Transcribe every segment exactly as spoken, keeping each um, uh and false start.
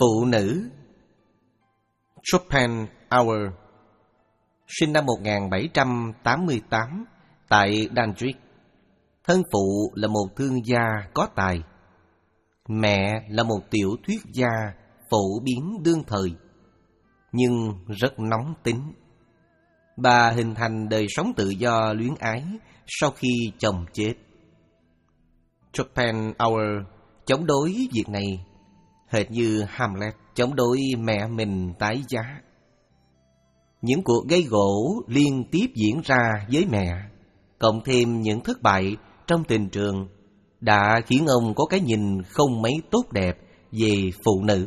Phụ nữ. Schopenhauer sinh năm một nghìn bảy trăm tám mươi tám tại Danzig. Thân phụ là một thương gia có tài. Mẹ là một tiểu thuyết gia phổ biến đương thời, nhưng rất nóng tính. Bà hình thành đời sống tự do luyến ái sau khi chồng chết. Schopenhauer chống đối việc này, hệt như Hamlet chống đối mẹ mình tái giá. Những cuộc gây gổ liên tiếp diễn ra với mẹ, cộng thêm những thất bại trong tình trường, đã khiến ông có cái nhìn không mấy tốt đẹp về phụ nữ.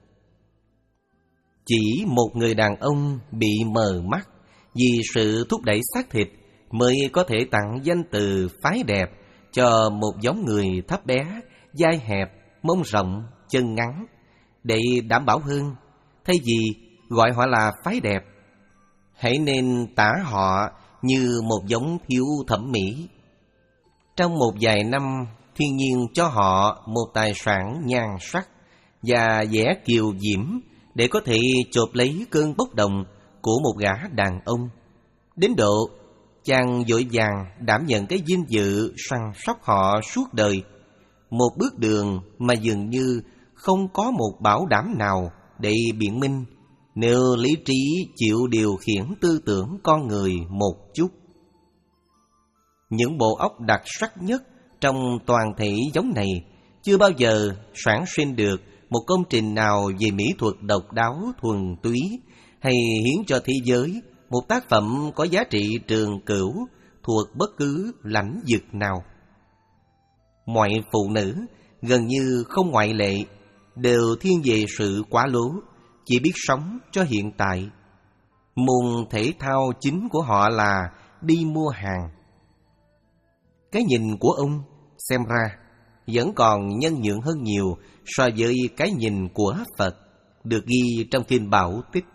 Chỉ một người đàn ông bị mờ mắt vì sự thúc đẩy xác thịt mới có thể tặng danh từ phái đẹp cho một giống người thấp bé, vai hẹp, mông rộng, chân ngắn, để đảm bảo hơn. Thay vì gọi họ là phái đẹp, hãy nên tả họ như một giống thiếu thẩm mỹ. Trong một vài năm, thiên nhiên cho họ một tài sản nhan sắc và vẻ kiều diễm để có thể chộp lấy cơn bốc đồng của một gã đàn ông, đến độ chàng vội vàng đảm nhận cái vinh dự săn sóc họ suốt đời. Một bước đường mà dường như không có một bảo đảm nào để biện minh nếu lý trí chịu điều khiển tư tưởng con người một chút. Những bộ óc đặc sắc nhất trong toàn thể giống này chưa bao giờ sản sinh được một công trình nào về mỹ thuật độc đáo thuần túy, hay hiến cho thế giới một tác phẩm có giá trị trường cửu thuộc bất cứ lãnh vực nào. Mọi phụ nữ, gần như không ngoại lệ, đều thiên về sự quá lố, chỉ biết sống cho hiện tại. Môn thể thao chính của họ là đi mua hàng. Cái nhìn của ông xem ra vẫn còn nhân nhượng hơn nhiều so với cái nhìn của Phật được ghi trong Kinh Bảo Tích.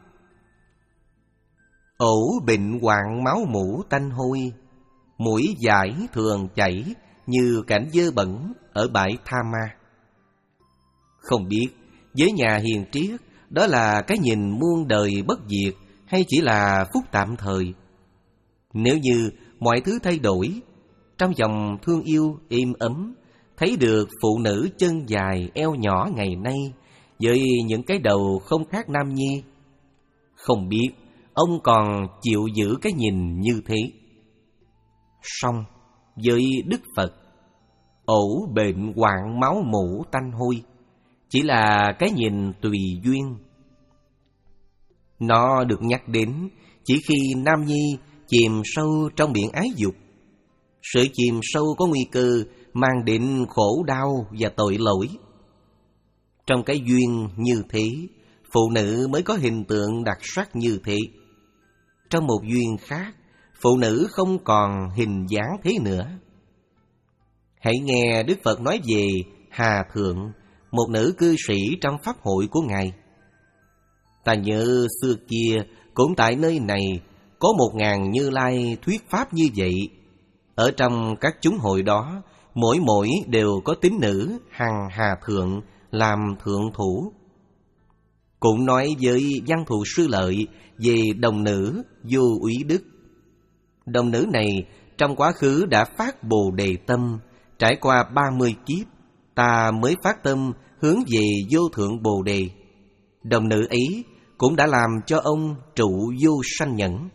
Ổ bệnh hoạn máu mủ tanh hôi, mũi dãi thường chảy như cảnh dơ bẩn ở bãi Tha Ma. Không biết với nhà hiền triết đó là cái nhìn muôn đời bất diệt hay chỉ là phúc tạm thời. Nếu như mọi thứ thay đổi, trong dòng thương yêu êm ấm, thấy được phụ nữ chân dài eo nhỏ ngày nay với những cái đầu không khác nam nhi, không biết ông còn chịu giữ cái nhìn như thế. Song với Đức Phật, ổ bệnh hoạn máu mủ tanh hôi chỉ là cái nhìn tùy duyên. Nó được nhắc đến chỉ khi nam nhi chìm sâu trong biển ái dục. Sự chìm sâu có nguy cơ mang đến khổ đau và tội lỗi. Trong cái duyên như thế, phụ nữ mới có hình tượng đặc sắc như thế. Trong một duyên khác, phụ nữ không còn hình dáng thế nữa. Hãy nghe Đức Phật nói về Hà Thượng, một nữ cư sĩ trong pháp hội của Ngài. Ta nhớ xưa kia cũng tại nơi này có một ngàn Như Lai thuyết pháp như vậy. Ở trong các chúng hội đó, mỗi mỗi đều có tín nữ hằng Hà Thượng làm thượng thủ. Cũng nói với Văn Thù Sư Lợi về đồng nữ Vô Úy Đức. Đồng nữ này trong quá khứ đã phát Bồ Đề tâm, trải qua ba mươi kiếp, ta mới phát tâm hướng về vô thượng Bồ Đề. Đồng nữ ấy cũng đã làm cho ông trụ vô sanh nhẫn.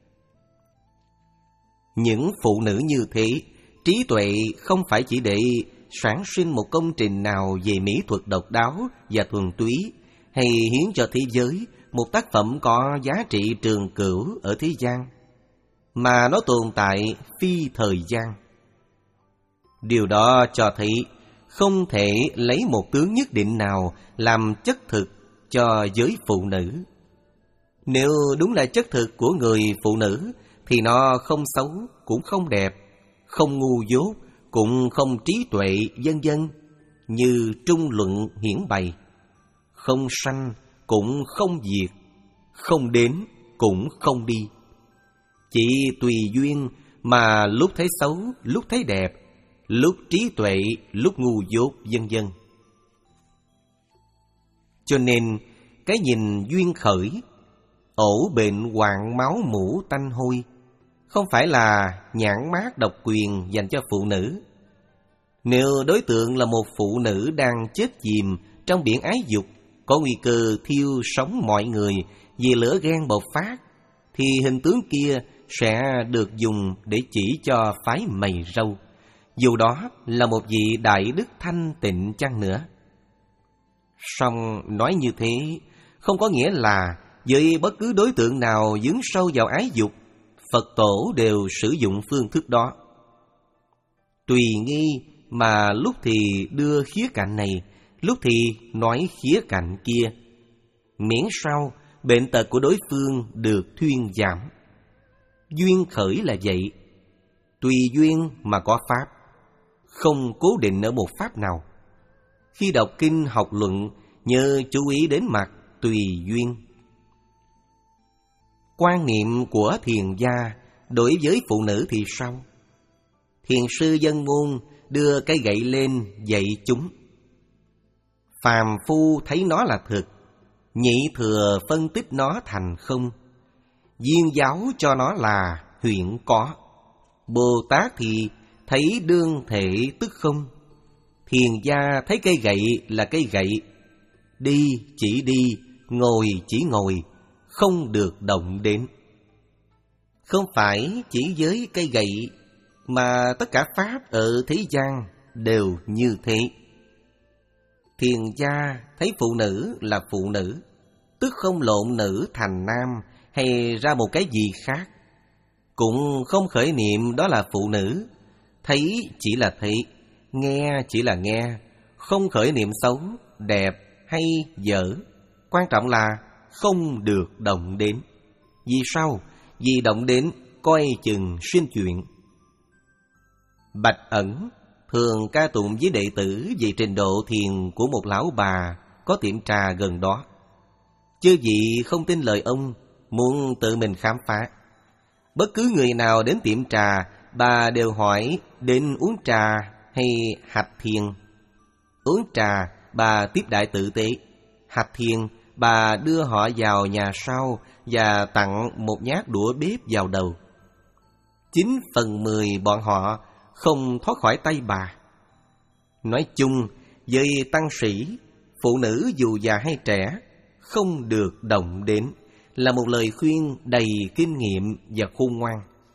Những phụ nữ như thế, trí tuệ không phải chỉ để sản sinh một công trình nào về mỹ thuật độc đáo và thuần túy, hay hiến cho thế giới một tác phẩm có giá trị trường cửu ở thế gian, mà nó tồn tại phi thời gian. Điều đó cho thấy không thể lấy một tướng nhất định nào làm chất thực cho giới phụ nữ. Nếu đúng là chất thực của người phụ nữ thì nó không xấu cũng không đẹp, không ngu dốt cũng không trí tuệ, vân vân, như trung luận hiển bày. Không sanh cũng không diệt, không đến cũng không đi. Chỉ tùy duyên mà lúc thấy xấu, lúc thấy đẹp, lúc trí tuệ, lúc ngu dốt, vân vân. Cho nên cái nhìn duyên khởi, ổ bệnh hoạn máu mủ tanh hôi, không phải là nhãn mác độc quyền dành cho phụ nữ. Nếu đối tượng là một phụ nữ đang chết chìm trong biển ái dục, có nguy cơ thiêu sống mọi người vì lửa ghen bộc phát, thì hình tướng kia sẽ được dùng để chỉ cho phái mày râu, dù đó là một vị đại đức thanh tịnh chăng nữa. Song nói như thế không có nghĩa là với bất cứ đối tượng nào dướng sâu vào ái dục, Phật tổ đều sử dụng phương thức đó. Tùy nghi mà lúc thì đưa khía cạnh này, lúc thì nói khía cạnh kia, miễn sao bệnh tật của đối phương được thuyên giảm. Duyên khởi là vậy, tùy duyên mà có pháp, không cố định ở một pháp nào. Khi đọc kinh học luận, nhớ chú ý đến mặt tùy duyên. Quan niệm của thiền gia đối với phụ nữ thì sao? Thiền sư Dân Ngôn đưa cây gậy lên dạy chúng. Phàm phu thấy nó là thực, nhị thừa phân tích nó thành không, viên giáo cho nó là huyễn có, Bồ Tát thì thấy đương thể tức không. Thiền gia thấy cây gậy là cây gậy, đi chỉ đi, ngồi chỉ ngồi, không được động đến. Không phải chỉ với cây gậy, mà tất cả pháp ở thế gian đều như thế. Thiền gia thấy phụ nữ là phụ nữ, tức không lộn nữ thành nam hay ra một cái gì khác. Cũng không khởi niệm đó là phụ nữ, thấy chỉ là thấy, nghe chỉ là nghe, không khởi niệm xấu, đẹp hay dở. Quan trọng là không được động đến. Vì sao? Vì động đến coi chừng sinh chuyện. Bạch Ẩn thường ca tụng với đệ tử về trình độ thiền của một lão bà có tiệm trà gần đó. Chư vị không tin lời ông, muốn tự mình khám phá. Bất cứ người nào đến tiệm trà, bà đều hỏi đến uống trà hay hạch thiền. Uống trà, bà tiếp đại tử tế. Hạch thiền, bà đưa họ vào nhà sau và tặng một nhát đũa bếp vào đầu. Chín phần mười bọn họ không thoát khỏi tay bà. Nói chung, với tăng sĩ, phụ nữ dù già hay trẻ, không được động đến, là một lời khuyên đầy kinh nghiệm và khôn ngoan.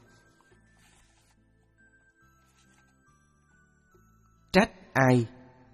Trách ai?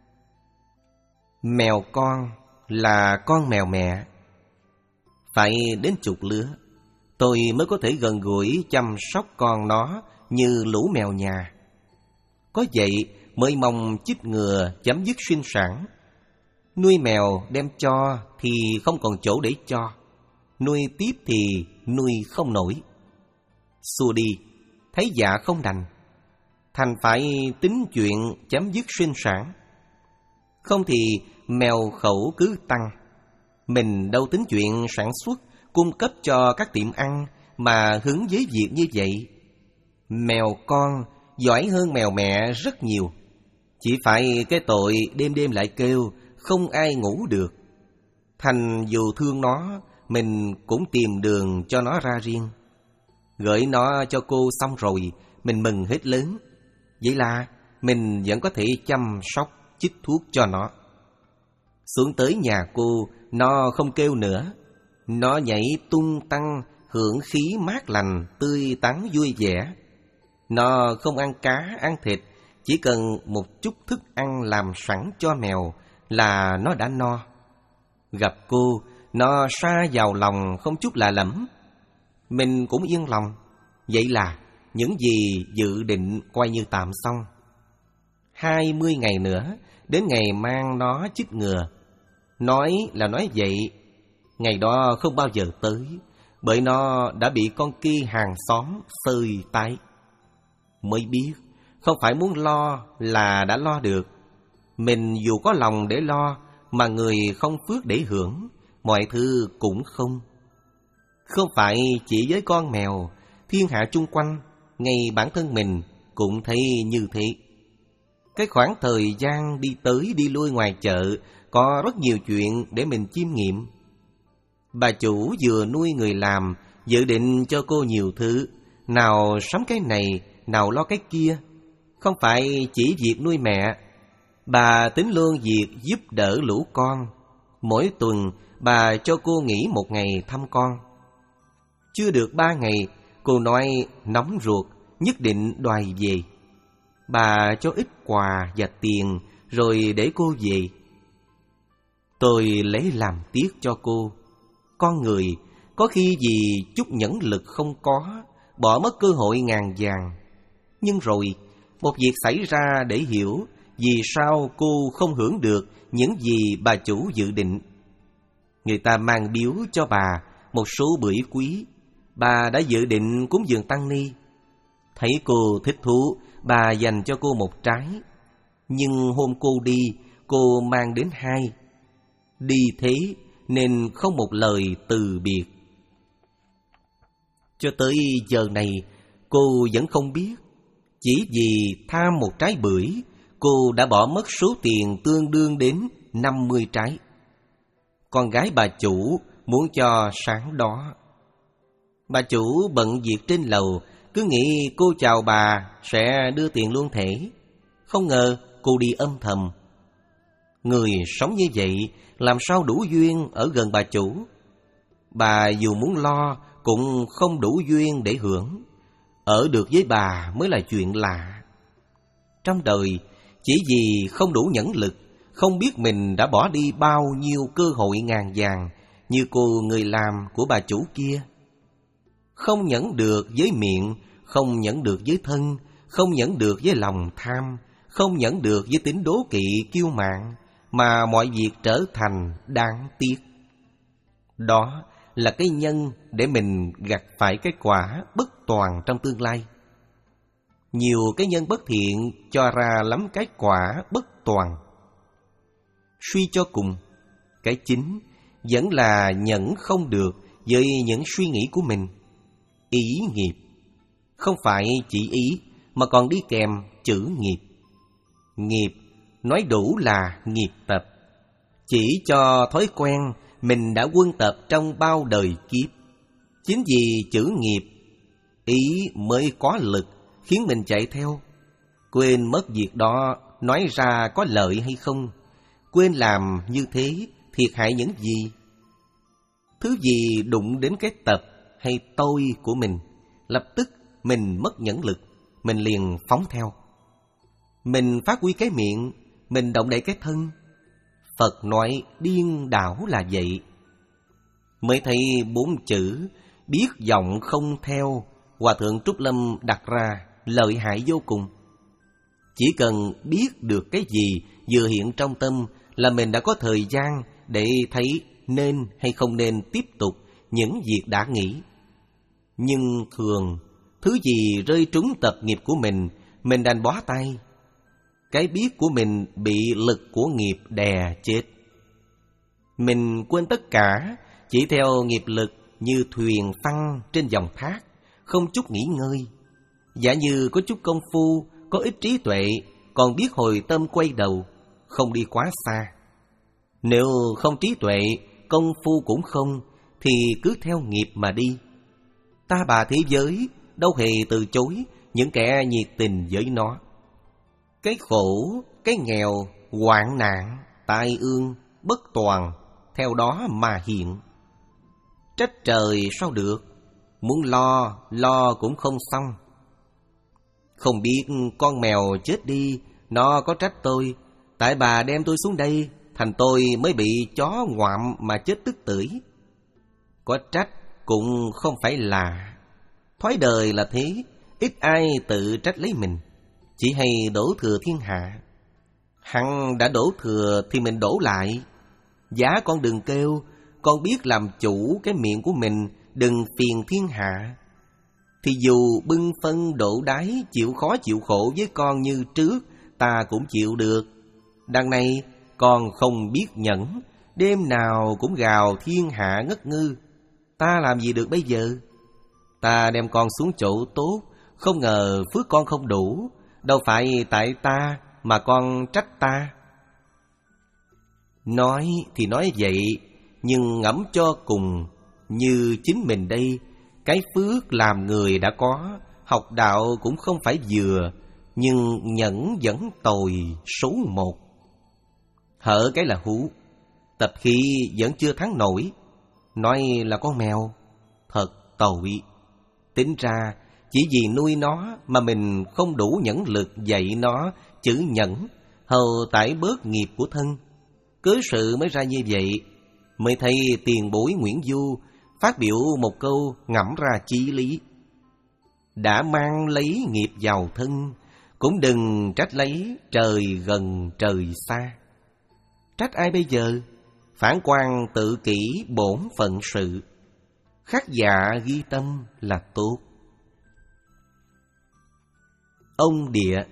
Mèo con là con mèo mẹ. Phải đến chục lứa, tôi mới có thể gần gũi chăm sóc con nó như lũ mèo nhà. Có vậy mới mong chích ngừa chấm dứt sinh sản. Nuôi mèo đem cho thì không còn chỗ để cho, nuôi tiếp thì nuôi không nổi. Xua đi, thấy dạ không đành, thành phải tính chuyện chấm dứt sinh sản. Không thì mèo khẩu cứ tăng. Mình đâu tính chuyện sản xuất, cung cấp cho các tiệm ăn mà hứng với việc như vậy. Mèo con giỏi hơn mèo mẹ rất nhiều. Chỉ phải cái tội đêm đêm lại kêu, không ai ngủ được. Thành dù thương nó, mình cũng tìm đường cho nó ra riêng. Gửi nó cho cô xong rồi, mình mừng hết lớn. Vậy là mình vẫn có thể chăm sóc, chích thuốc cho nó. Xuống tới nhà cô, nó không kêu nữa. Nó nhảy tung tăng, hưởng khí mát lành, tươi tắn vui vẻ. Nó không ăn cá, ăn thịt, chỉ cần một chút thức ăn làm sẵn cho mèo là nó đã no. Gặp cô, nó sa vào lòng không chút lạ lẫm. Mình cũng yên lòng. Vậy là những gì dự định coi như tạm xong. Hai mươi ngày nữa, đến ngày mang nó chích ngừa. Nói là nói vậy, ngày đó không bao giờ tới, bởi nó đã bị con kia hàng xóm xơi tái. Mới biết, không phải muốn lo là đã lo được. Mình dù có lòng để lo, mà người không phước để hưởng, mọi thứ cũng không. Không phải chỉ với con mèo, thiên hạ chung quanh, ngay bản thân mình cũng thấy như thế. Cái khoảng thời gian đi tới đi lui ngoài chợ có rất nhiều chuyện để mình chiêm nghiệm. Bà chủ vừa nuôi người làm, dự định cho cô nhiều thứ, nào sắm cái này, nào lo cái kia. Không phải chỉ việc nuôi mẹ, bà tính luôn việc giúp đỡ lũ con. Mỗi tuần bà cho cô nghỉ một ngày thăm con. Chưa được ba ngày, cô nói nóng ruột, nhất định đòi về. Bà cho ít quà và tiền rồi để cô về. Tôi lấy làm tiếc cho cô. Con người có khi vì chút nhẫn lực không có, bỏ mất cơ hội ngàn vàng. Nhưng rồi một việc xảy ra để hiểu vì sao cô không hưởng được những gì bà chủ dự định. Người ta mang biếu cho bà một số bưởi quý. Bà đã dự định cúng dường tăng ni. Thấy cô thích thú, bà dành cho cô một trái. Nhưng hôm cô đi, cô mang đến hai. Đi thế nên không một lời từ biệt. Cho tới giờ này, cô vẫn không biết. Chỉ vì tham một trái bưởi, cô đã bỏ mất số tiền tương đương đến năm mươi trái. Con gái bà chủ muốn cho sáng đó. Bà chủ bận việc trên lầu, cứ nghĩ cô chào bà sẽ đưa tiền luôn thể. Không ngờ cô đi âm thầm. Người sống như vậy làm sao đủ duyên ở gần bà chủ. Bà dù muốn lo cũng không đủ duyên để hưởng. Ở được với bà mới là chuyện lạ. Trong đời, chỉ vì không đủ nhẫn lực, không biết mình đã bỏ đi bao nhiêu cơ hội ngàn vàng như cô người làm của bà chủ kia. Không nhẫn được với miệng, không nhẫn được với thân, không nhẫn được với lòng tham, không nhẫn được với tính đố kỵ kiêu mạn, mà mọi việc trở thành đáng tiếc. Đó là cái nhân để mình gặt phải cái quả bất toàn trong tương lai. Nhiều cái nhân bất thiện cho ra lắm cái quả bất toàn. Suy cho cùng, cái chính vẫn là nhẫn không được với những suy nghĩ của mình. Ý nghiệp, không phải chỉ ý mà còn đi kèm chữ nghiệp. Nghiệp nói đủ là nghiệp tập, chỉ cho thói quen mình đã quân tập trong bao đời kiếp. Chính vì chữ nghiệp, ý mới có lực khiến mình chạy theo. Quên mất việc đó nói ra có lợi hay không, quên làm như thế thiệt hại những gì. Thứ gì đụng đến cái tập hay tôi của mình, lập tức mình mất nhẫn lực, mình liền phóng theo. Mình phát huy cái miệng, mình động đậy cái thân. Phật nói điên đảo là vậy. Mới thấy bốn chữ biết vọng không theo, Hòa thượng Trúc Lâm đặt ra lợi hại vô cùng. Chỉ cần biết được cái gì vừa hiện trong tâm là mình đã có thời gian để thấy nên hay không nên tiếp tục những việc đã nghĩ. Nhưng thường, thứ gì rơi trúng tập nghiệp của mình, mình đành bó tay. Cái biết của mình bị lực của nghiệp đè chết. Mình quên tất cả, chỉ theo nghiệp lực như thuyền phăng trên dòng thác, không chút nghỉ ngơi. Giả như có chút công phu, có ít trí tuệ, còn biết hồi tâm quay đầu, không đi quá xa. Nếu không trí tuệ, công phu cũng không, thì cứ theo nghiệp mà đi. Ta bà thế giới đâu hề từ chối những kẻ nhiệt tình với nó. Cái khổ, cái nghèo, hoạn nạn, tai ương, bất toàn, theo đó mà hiện. Trách trời sao được, muốn lo, lo cũng không xong. Không biết con mèo chết đi, nó có trách tôi, tại bà đem tôi xuống đây, thành tôi mới bị chó ngoạm mà chết tức tưởi. Có trách cũng không phải là. Thói đời là thế, ít ai tự trách lấy mình, chỉ hay đổ thừa thiên hạ. Hằng đã đổ thừa thì mình đổ lại. Giá con đừng kêu, con biết làm chủ cái miệng của mình, đừng phiền thiên hạ. Thì dù bưng phân đổ đáy, chịu khó chịu khổ với con như trước, ta cũng chịu được. Đằng này con không biết nhẫn, đêm nào cũng gào thiên hạ ngất ngư. Ta làm gì được bây giờ? Ta đem con xuống chỗ tốt, không ngờ phước con không đủ. Đâu phải tại ta, mà con trách ta? Nói thì nói vậy, nhưng ngẫm cho cùng, như chính mình đây, cái phước làm người đã có, học đạo cũng không phải vừa, nhưng nhẫn vẫn tồi số một. Hở cái là hú, tập khí vẫn chưa thắng nổi, nói là con mèo, thật tồi. Tính ra chỉ vì nuôi nó mà mình không đủ nhẫn lực dạy nó chữ nhẫn, hầu tải bớt nghiệp của thân. Cớ sự mới ra như vậy, mới thấy tiền bối Nguyễn Du phát biểu một câu ngẫm ra chí lý. Đã mang lấy nghiệp vào thân, cũng đừng trách lấy trời gần trời xa. Trách ai bây giờ? Phản quan tự kỷ bổn phận sự, khắc dạ ghi tâm là tốt. Ông Địa.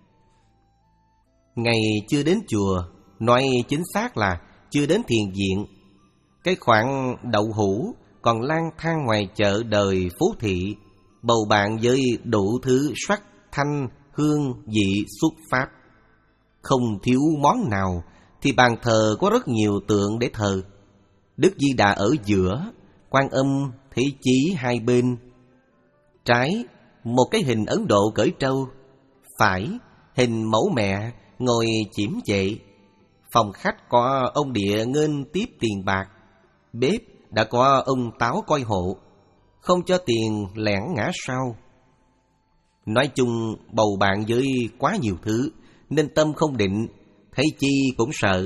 Ngày chưa đến chùa, nói chính xác là chưa đến thiền viện. Cái khoản đậu hũ còn lang thang ngoài chợ đời phố thị, bầu bạn với đủ thứ sắc, thanh, hương, vị, xuất pháp. Không thiếu món nào, thì bàn thờ có rất nhiều tượng để thờ. Đức Di Đà ở giữa, Quan Âm, Thế Chí hai bên. Trái, một cái hình Ấn Độ cởi trâu. Phải, hình mẫu mẹ ngồi chiếm chệ. Phòng khách có ông Địa nghênh tiếp tiền bạc. Bếp đã có ông Táo coi hộ, không cho tiền lẻn ngã sau. Nói chung bầu bạn với quá nhiều thứ, nên tâm không định, thấy chi cũng sợ.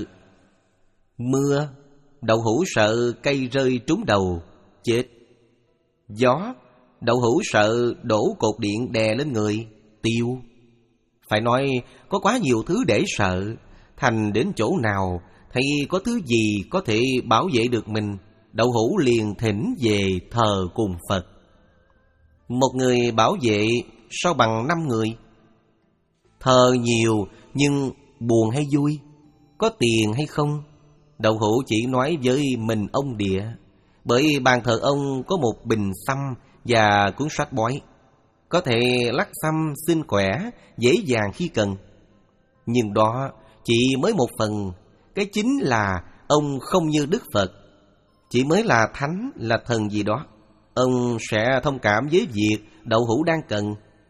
Mưa, đậu hũ sợ cây rơi trúng đầu, chết. Gió, đậu hũ sợ đổ cột điện đè lên người, tiêu. Phải nói có quá nhiều thứ để sợ, thành đến chỗ nào thấy có thứ gì có thể bảo vệ được mình, đậu hũ liền thỉnh về thờ cùng Phật. Một người bảo vệ sao bằng năm người? Thờ nhiều nhưng buồn hay vui, có tiền hay không, đậu hũ chỉ nói với mình ông Địa. Bởi bàn thờ ông có một bình xăm và cuốn sách bói, có thể lắc xăm xin khỏe, dễ dàng khi cần. Nhưng đó chỉ mới một phần, cái chính là ông không như Đức Phật. Chỉ mới là thánh, là thần gì đó, ông sẽ thông cảm với việc đậu hũ đang cần.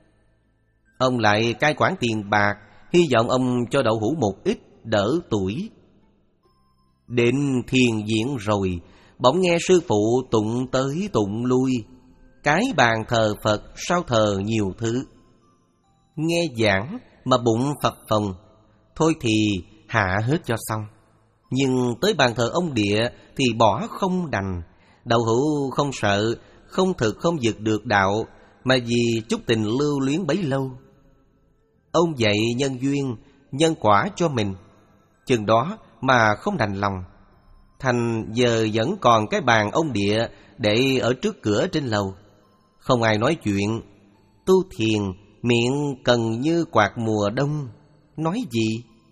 Ông lại cai quản tiền bạc, hy vọng ông cho đậu hũ một ít đỡ tuổi. Đến thiền viện rồi, bỗng nghe sư phụ tụng tới tụng lui. Cái bàn thờ Phật sao thờ nhiều thứ. Nghe giảng mà bụng phập phồng, thôi thì hạ hết cho xong. Nhưng tới bàn thờ ông Địa thì bỏ không đành. Đậu hũ không sợ, không thực không vượt được đạo, mà vì chút tình lưu luyến bấy lâu. Ông dạy nhân duyên, nhân quả cho mình, chừng đó mà không đành lòng. Thành giờ vẫn còn cái bàn ông Địa để ở trước cửa trên lầu. Không ai nói chuyện, tu thiền miệng cần như quạt mùa đông, nói gì?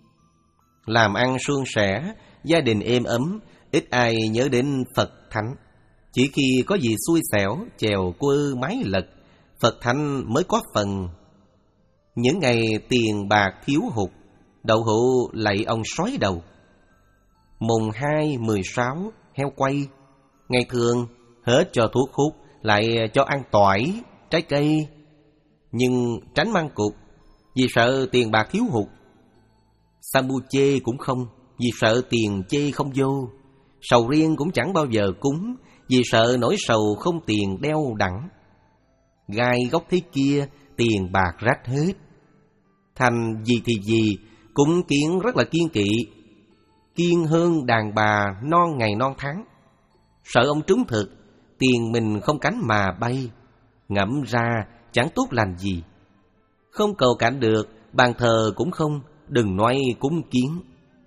Làm ăn suôn sẻ, gia đình êm ấm, ít ai nhớ đến Phật Thánh. Chỉ khi có gì xui xẻo, chèo quơ mái lật, Phật Thánh mới có phần. Những ngày tiền bạc thiếu hụt, đậu hũ lạy ông sói đầu. Mùng hai, mười sáu, heo quay. Ngày thường hết cho thuốc hút, lại cho ăn tỏi, trái cây. Nhưng tránh măng cục, vì sợ tiền bạc thiếu hụt. Sambuche cũng không, vì sợ tiền chê không vô. Sầu riêng cũng chẳng bao giờ cúng, vì sợ nỗi sầu không tiền đeo đẳng. Gai gốc thế kia, tiền bạc rách hết. Thành gì thì gì, cúng kiến rất là kiên kỵ, kiên hơn đàn bà non ngày non tháng. Sợ ông trúng thực, tiền mình không cánh mà bay. Ngẫm ra chẳng tốt lành gì. Không cầu cảnh được, bàn thờ cũng không, đừng nói cúng kiến.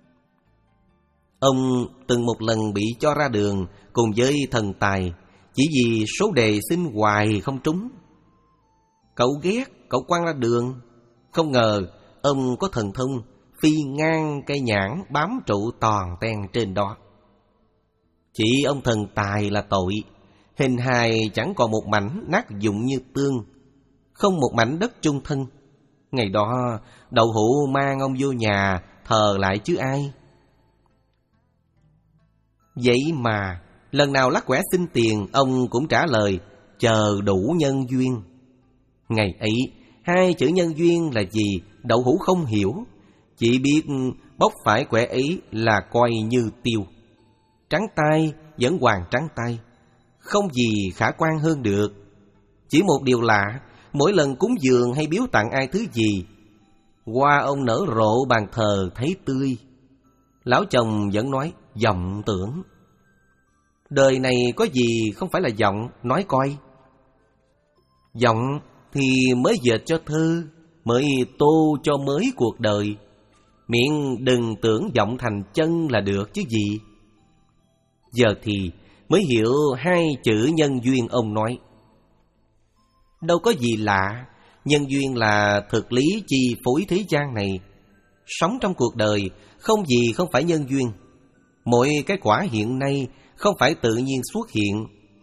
Ông từng một lần bị cho ra đường cùng với thần tài, chỉ vì số đề xin hoài không trúng. Cậu ghét, cậu quăng ra đường. Không ngờ ông có thần thông, phi ngang cây nhãn bám trụ toàn ten trên đó. Chỉ ông thần tài là tội, hình hài chẳng còn một mảnh nát dụng như tương, không một mảnh đất chung thân. Ngày đó đậu hũ mang ông vô nhà thờ lại chứ ai. Vậy mà lần nào lắc quẻ xin tiền, ông cũng trả lời chờ đủ nhân duyên. Ngày ấy hai chữ nhân duyên là gì đậu hũ không hiểu, chỉ biết bóc phải quẻ ấy là coi như tiêu. Trắng tay vẫn hoàn trắng tay, không gì khả quan hơn được. Chỉ một điều lạ, mỗi lần cúng dường hay biếu tặng ai thứ gì, hoa ông nở rộ bàn thờ thấy tươi. Lão chồng vẫn nói vọng tưởng. Đời này có gì không phải là vọng, nói coi. Vọng thì mới dệt cho thơ, mới tô cho mới cuộc đời. Miệng đừng tưởng vọng thành chân là được chứ gì. Giờ thì mới hiểu hai chữ nhân duyên ông nói. Đâu có gì lạ, nhân duyên là thực lý chi phối thế gian này. Sống trong cuộc đời không gì không phải nhân duyên. Mỗi cái quả hiện nay không phải tự nhiên xuất hiện,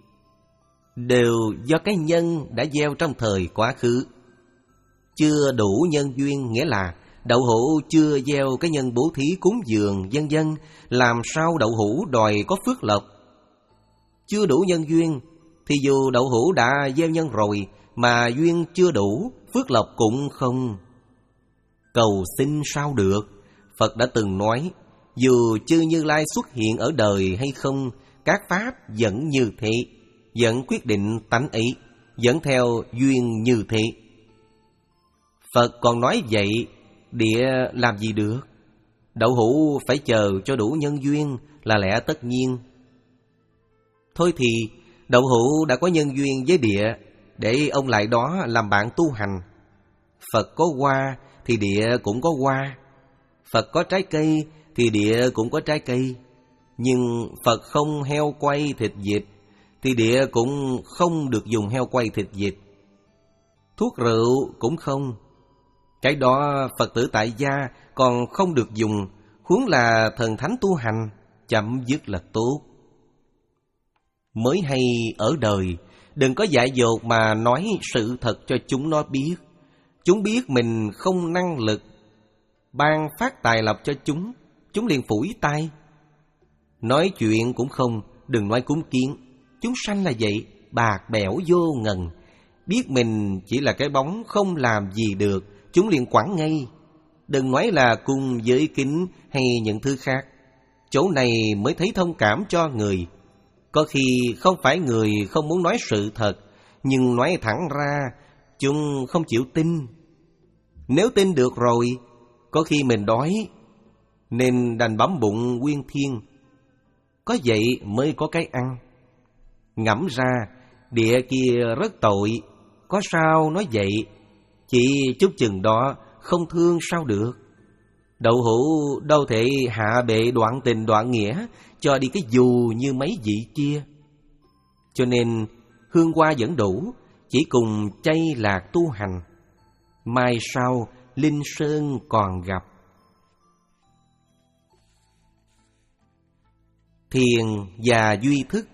đều do cái nhân đã gieo trong thời quá khứ. Chưa đủ nhân duyên nghĩa là đậu hũ chưa gieo cái nhân bố thí cúng dường vân vân, làm sao đậu hũ đòi có phước lộc. Chưa đủ nhân duyên thì dù đậu hũ đã gieo nhân rồi mà duyên chưa đủ, phước lộc cũng không. Cầu xin sao được? Phật đã từng nói, dù chư Như Lai xuất hiện ở đời hay không, các pháp vẫn như thế, vẫn quyết định tánh ấy, vẫn theo duyên như thế. Phật còn nói vậy, địa làm gì được? Đậu hũ phải chờ cho đủ nhân duyên là lẽ tất nhiên. Thôi thì đậu hũ đã có nhân duyên với địa, để ông lại đó làm bạn tu hành. Phật có hoa thì địa cũng có hoa, Phật có trái cây thì địa cũng có trái cây. Nhưng Phật không heo quay thịt vịt thì địa cũng không được dùng heo quay thịt vịt. Thuốc rượu cũng không. Cái đó Phật tử tại gia còn không được dùng, huống là thần thánh tu hành, chậm dứt là tốt. Mới hay ở đời, đừng có dại dột mà nói sự thật cho chúng nó biết. Chúng biết mình không năng lực ban phát tài lộc cho chúng, chúng liền phủi tay. Nói chuyện cũng không, đừng nói cúng kiến. Chúng sanh là vậy, bạc bẽo vô ngần. Biết mình chỉ là cái bóng không làm gì được, chúng liền quẳng ngay. Đừng nói là cung giới kính hay những thứ khác. Chỗ này mới thấy thông cảm cho người. Có khi không phải người không muốn nói sự thật, nhưng nói thẳng ra, chúng không chịu tin. Nếu tin được rồi, có khi mình đói, nên đành bấm bụng nguyên thiên. Có vậy mới có cái ăn. Ngẫm ra, địa kia rất tội, có sao nói vậy? Chỉ chút chừng đó, không thương sao được. Đậu hũ đâu thể hạ bệ đoạn tình đoạn nghĩa, cho đi cái dù như mấy vị kia. Cho nên hương hoa vẫn đủ, chỉ cùng chay lạc tu hành. Mai sau Linh Sơn còn gặp. Thiền và duy thức.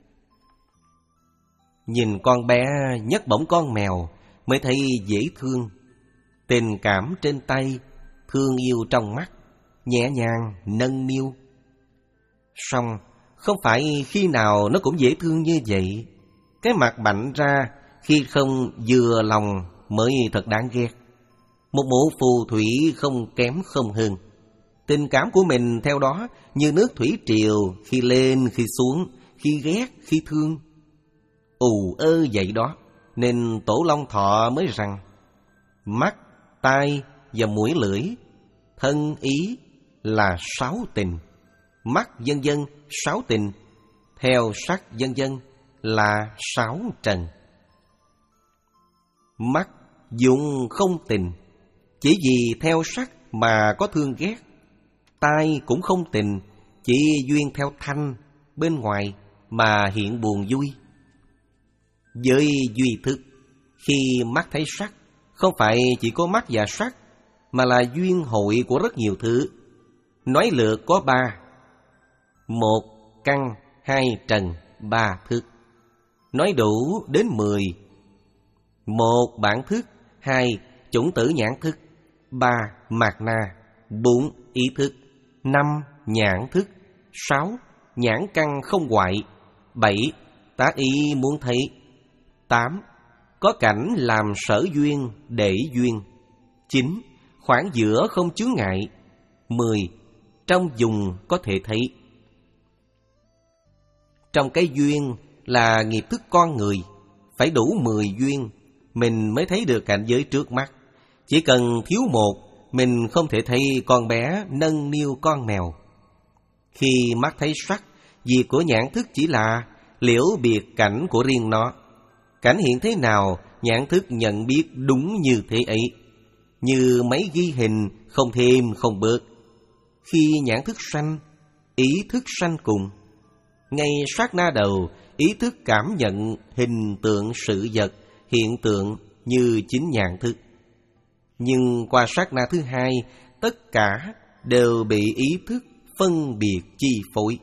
Nhìn con bé nhấc bổng con mèo mới thấy dễ thương. Tình cảm trên tay, thương yêu trong mắt, nhẹ nhàng nâng niu. Song không phải khi nào nó cũng dễ thương như vậy. Cái mặt bảnh ra khi không vừa lòng mới thật đáng ghét. Một mụ phù thủy không kém không hơn. Tình cảm của mình theo đó như nước thủy triều, khi lên khi xuống, khi ghét khi thương. Ù ơ vậy đó, nên Tổ Long Thọ mới rằng mắt, tai và mũi lưỡi, thân ý là sáu tình. Mắt vân vân sáu tình, theo sắc vân vân là sáu trần. Mắt dụng không tình, chỉ vì theo sắc mà có thương ghét. Tai cũng không tình, chỉ duyên theo thanh bên ngoài mà hiện buồn vui. Với duy thức, khi mắt thấy sắc, không phải chỉ có mắt và sắc, mà là duyên hội của rất nhiều thứ. Nói lược có ba: một căn, hai trần, ba thức. Nói đủ đến mười. Một bản thức, hai chủng tử nhãn thức. Ba. Mạt na. Bốn. Ý thức. Năm. Nhãn thức. Sáu. Nhãn căn không hoại. Bảy. Tác ý muốn thấy. Tám. Có cảnh làm sở duyên, để duyên. Chín. Khoảng giữa không chướng ngại. Mười. Trong dùng có thể thấy. Trong cái duyên là nghiệp thức con người, phải đủ mười duyên, mình mới thấy được cảnh giới trước mắt. Chỉ cần thiếu một, mình không thể thấy con bé nâng niu con mèo. Khi mắt thấy sắc, việc của nhãn thức chỉ là liễu biệt cảnh của riêng nó. Cảnh hiện thế nào, nhãn thức nhận biết đúng như thế ấy. Như máy ghi hình, không thêm không bớt. Khi nhãn thức sanh, ý thức sanh cùng. Ngay sát na đầu, ý thức cảm nhận hình tượng sự vật, hiện tượng như chính nhãn thức. Nhưng qua sát na thứ hai, tất cả đều bị ý thức phân biệt chi phối.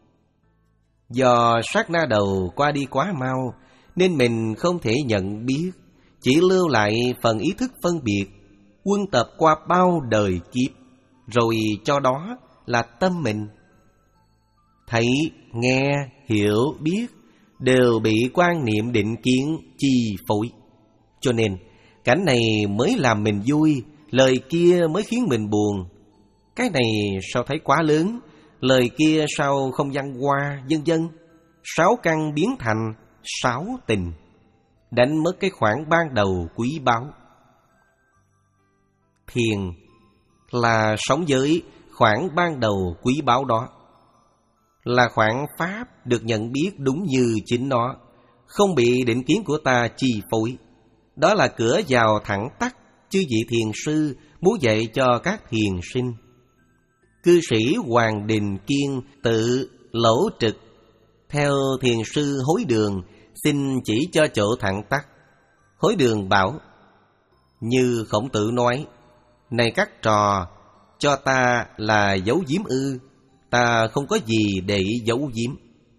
Do sát na đầu qua đi quá mau, nên mình không thể nhận biết, chỉ lưu lại phần ý thức phân biệt, quân tập qua bao đời kiếp, rồi cho đó là tâm mình. Thấy, nghe, hiểu, biết đều bị quan niệm định kiến chi phối. Cho nên, cảnh này mới làm mình vui, lời kia mới khiến mình buồn. Cái này sao thấy quá lớn, lời kia sao không văn hoa, vân vân. Sáu căn biến thành sáu tình, đánh mất cái khoảng ban đầu quý báu. Thiền là sống với khoảng ban đầu quý báu đó, là khoảng pháp được nhận biết đúng như chính nó, không bị định kiến của ta chi phối. Đó là cửa vào thẳng tắc chư vị thiền sư muốn dạy cho các thiền sinh. Cư sĩ Hoàng Đình Kiên tự Lỗ Trực theo thiền sư Hối Đường xin chỉ cho chỗ thẳng tắc. Hối Đường bảo: như Khổng Tử nói, này các trò, cho ta là giấu giếm ư? Ta không có gì để giấu giếm.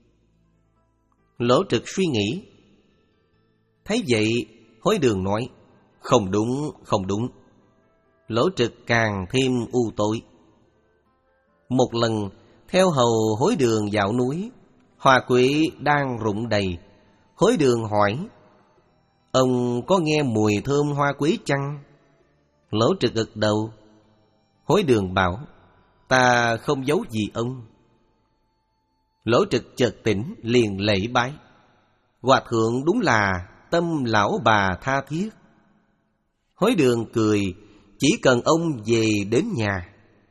Lỗ Trực suy nghĩ. Thấy vậy, Hối Đường nói: không đúng, không đúng. Lỗ Trực càng thêm u tối. Một lần, theo hầu Hối Đường dạo núi, hoa quế đang rụng đầy. Hối Đường hỏi: ông có nghe mùi thơm hoa quế chăng? Lỗ Trực gật đầu. Hối Đường bảo: ta không giấu gì ông. Lỗ Trực chợt tỉnh, liền lễ bái: hòa thượng đúng là tâm lão bà tha thiết. Hối Đường cười: chỉ cần ông về đến nhà.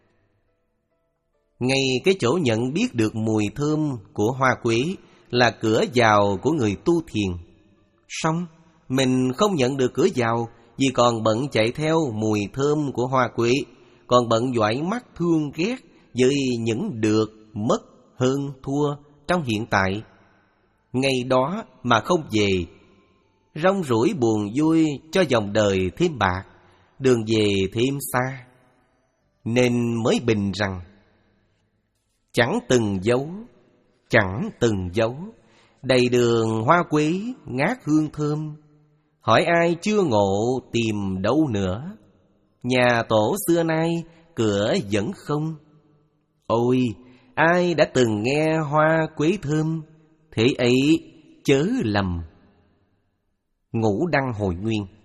Ngay cái chỗ nhận biết được mùi thơm của hoa quế là cửa vào của người tu thiền. Song mình không nhận được cửa vào vì còn bận chạy theo mùi thơm của hoa quế, còn bận dõi mắt thương ghét với những được mất hơn thua trong hiện tại. Ngày đó mà không về, rong ruổi buồn vui cho dòng đời thêm bạc, đường về thêm xa. Nên mới bình rằng chẳng từng dấu, chẳng từng dấu, đầy đường hoa quế ngát hương thơm. Hỏi ai chưa ngộ tìm đâu nữa, nhà tổ xưa nay cửa vẫn không. Ôi, ai đã từng nghe hoa quế thơm, thế ấy chớ lầm. Ngũ Đăng Hồi Nguyên.